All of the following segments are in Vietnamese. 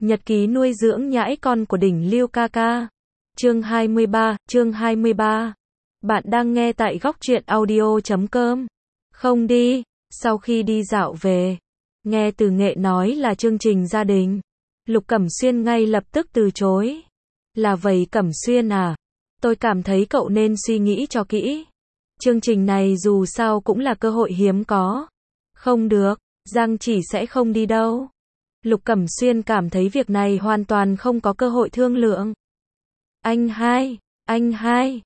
Nhật ký nuôi dưỡng nhãi con của đỉnh Lưu ca ca. Chương 23. Bạn đang nghe tại góc truyện audio.com. Không đi. Sau khi đi dạo về, nghe Từ Nghệ nói là chương trình gia đình, Lục Cẩm Xuyên ngay lập tức từ chối. Là vậy Cẩm Xuyên à? Tôi cảm thấy cậu nên suy nghĩ cho kỹ. Chương trình này dù sao cũng là cơ hội hiếm có. Không được, Giang Chỉ sẽ không đi đâu. Lục Cẩm Xuyên cảm thấy việc này hoàn toàn không có cơ hội thương lượng. Anh hai,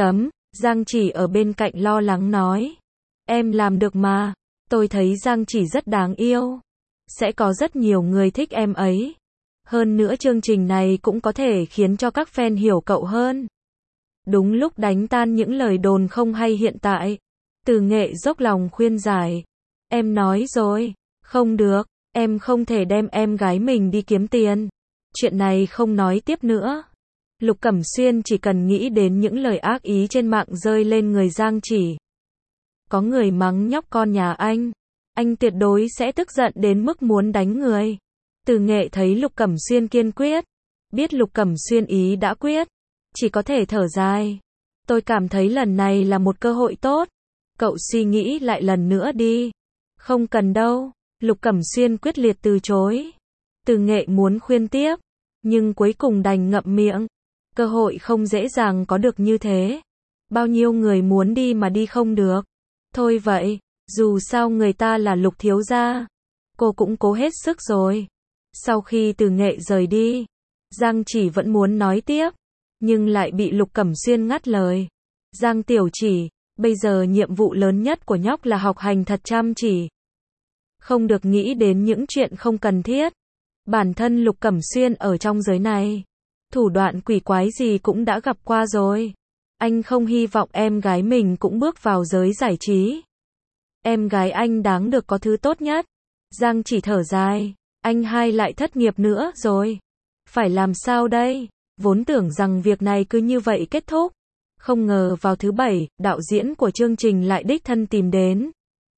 Giang Chỉ ở bên cạnh lo lắng nói. Em làm được mà, tôi thấy Giang Chỉ rất đáng yêu. Sẽ có rất nhiều người thích em ấy. Hơn nữa chương trình này cũng có thể khiến cho các fan hiểu cậu hơn. Đúng lúc đánh tan những lời đồn không hay hiện tại, Từ Nghệ dốc lòng khuyên giải. Em nói rồi, không được, em không thể đem em gái mình đi kiếm tiền. Chuyện này không nói tiếp nữa. Lục Cẩm Xuyên chỉ cần nghĩ đến những lời ác ý trên mạng rơi lên người Giang Chỉ. Có người mắng nhóc con nhà anh tuyệt đối sẽ tức giận đến mức muốn đánh người. Từ Nghệ thấy Lục Cẩm Xuyên kiên quyết, biết Lục Cẩm Xuyên ý đã quyết, chỉ có thể thở dài. Tôi cảm thấy lần này là một cơ hội tốt. Cậu suy nghĩ lại lần nữa đi. Không cần đâu. Lục Cẩm Xuyên quyết liệt từ chối. Từ Nghệ muốn khuyên tiếp, nhưng cuối cùng đành ngậm miệng. Cơ hội không dễ dàng có được như thế. Bao nhiêu người muốn đi mà đi không được. Thôi vậy, dù sao người ta là Lục thiếu gia. Cô cũng cố hết sức rồi. Sau khi Từ Nghệ rời đi, Giang Chỉ vẫn muốn nói tiếp, nhưng lại bị Lục Cẩm Xuyên ngắt lời. Giang Tiểu Chỉ, bây giờ nhiệm vụ lớn nhất của nhóc là học hành thật chăm chỉ. Không được nghĩ đến những chuyện không cần thiết. Bản thân Lục Cẩm Xuyên ở trong giới này, thủ đoạn quỷ quái gì cũng đã gặp qua rồi. Anh không hy vọng em gái mình cũng bước vào giới giải trí. Em gái anh đáng được có thứ tốt nhất. Giang Chỉ thở dài, anh hai lại thất nghiệp nữa rồi. Phải làm sao đây? Vốn tưởng rằng việc này cứ như vậy kết thúc. Không ngờ vào thứ Bảy, đạo diễn của chương trình lại đích thân tìm đến.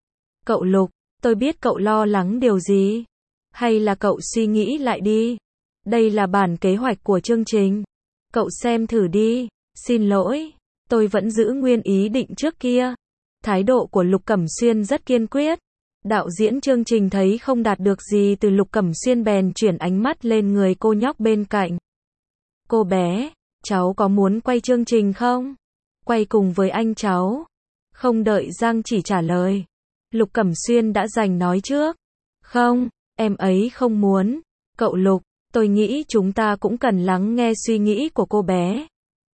Cậu Lục, tôi biết cậu lo lắng điều gì. Hay là cậu suy nghĩ lại đi. Đây là bản kế hoạch của chương trình. Cậu xem thử đi. Xin lỗi, tôi vẫn giữ nguyên ý định trước kia. Thái độ của Lục Cẩm Xuyên rất kiên quyết. Đạo diễn chương trình thấy không đạt được gì từ Lục Cẩm Xuyên bèn chuyển ánh mắt lên người cô nhóc bên cạnh. Cô bé, cháu có muốn quay chương trình không? Quay cùng với anh cháu. Không đợi Giang Chỉ trả lời, Lục Cẩm Xuyên đã giành nói trước. Không, em ấy không muốn. Cậu Lục, tôi nghĩ chúng ta cũng cần lắng nghe suy nghĩ của cô bé.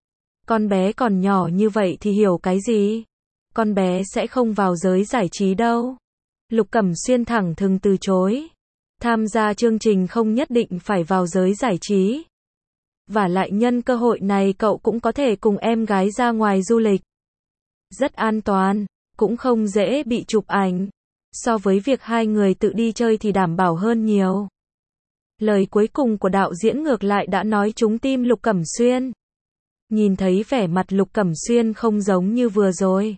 Con bé còn nhỏ như vậy thì hiểu cái gì? Con bé sẽ không vào giới giải trí đâu. Lục Cẩm Xuyên thẳng thừng từ chối. Tham gia chương trình không nhất định phải vào giới giải trí. Và lại nhân cơ hội này cậu cũng có thể cùng em gái ra ngoài du lịch. Rất an toàn, cũng không dễ bị chụp ảnh. So với việc hai người tự đi chơi thì đảm bảo hơn nhiều. Lời cuối cùng của đạo diễn ngược lại đã nói trúng tim Lục Cẩm Xuyên. Nhìn thấy vẻ mặt Lục Cẩm Xuyên không giống như vừa rồi.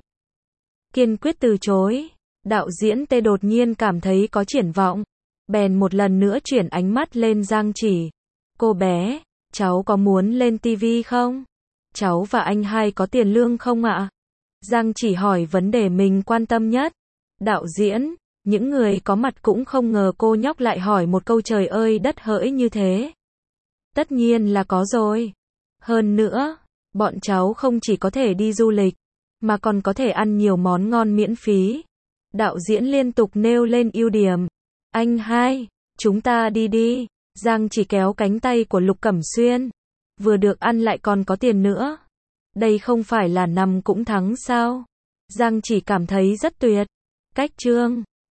Kiên quyết từ chối. Đạo diễn Tê đột nhiên cảm thấy có triển vọng. Bèn một lần nữa chuyển ánh mắt lên Giang Chỉ. Cô bé, cháu có muốn lên TV không? Cháu và anh hai có tiền lương không ạ? Giang Chỉ hỏi vấn đề mình quan tâm nhất. Đạo diễn, những người có mặt cũng không ngờ cô nhóc lại hỏi một câu trời ơi đất hỡi như thế. Tất nhiên là có rồi. Hơn nữa, bọn cháu không chỉ có thể đi du lịch, mà còn có thể ăn nhiều món ngon miễn phí. Đạo diễn liên tục nêu lên ưu điểm. Anh hai, chúng ta đi đi. Giang Chỉ kéo cánh tay của Lục Cẩm Xuyên. Vừa được ăn lại còn có tiền nữa. Đây không phải là nằm cũng thắng sao? Giang Chỉ cảm thấy rất tuyệt. Cách chương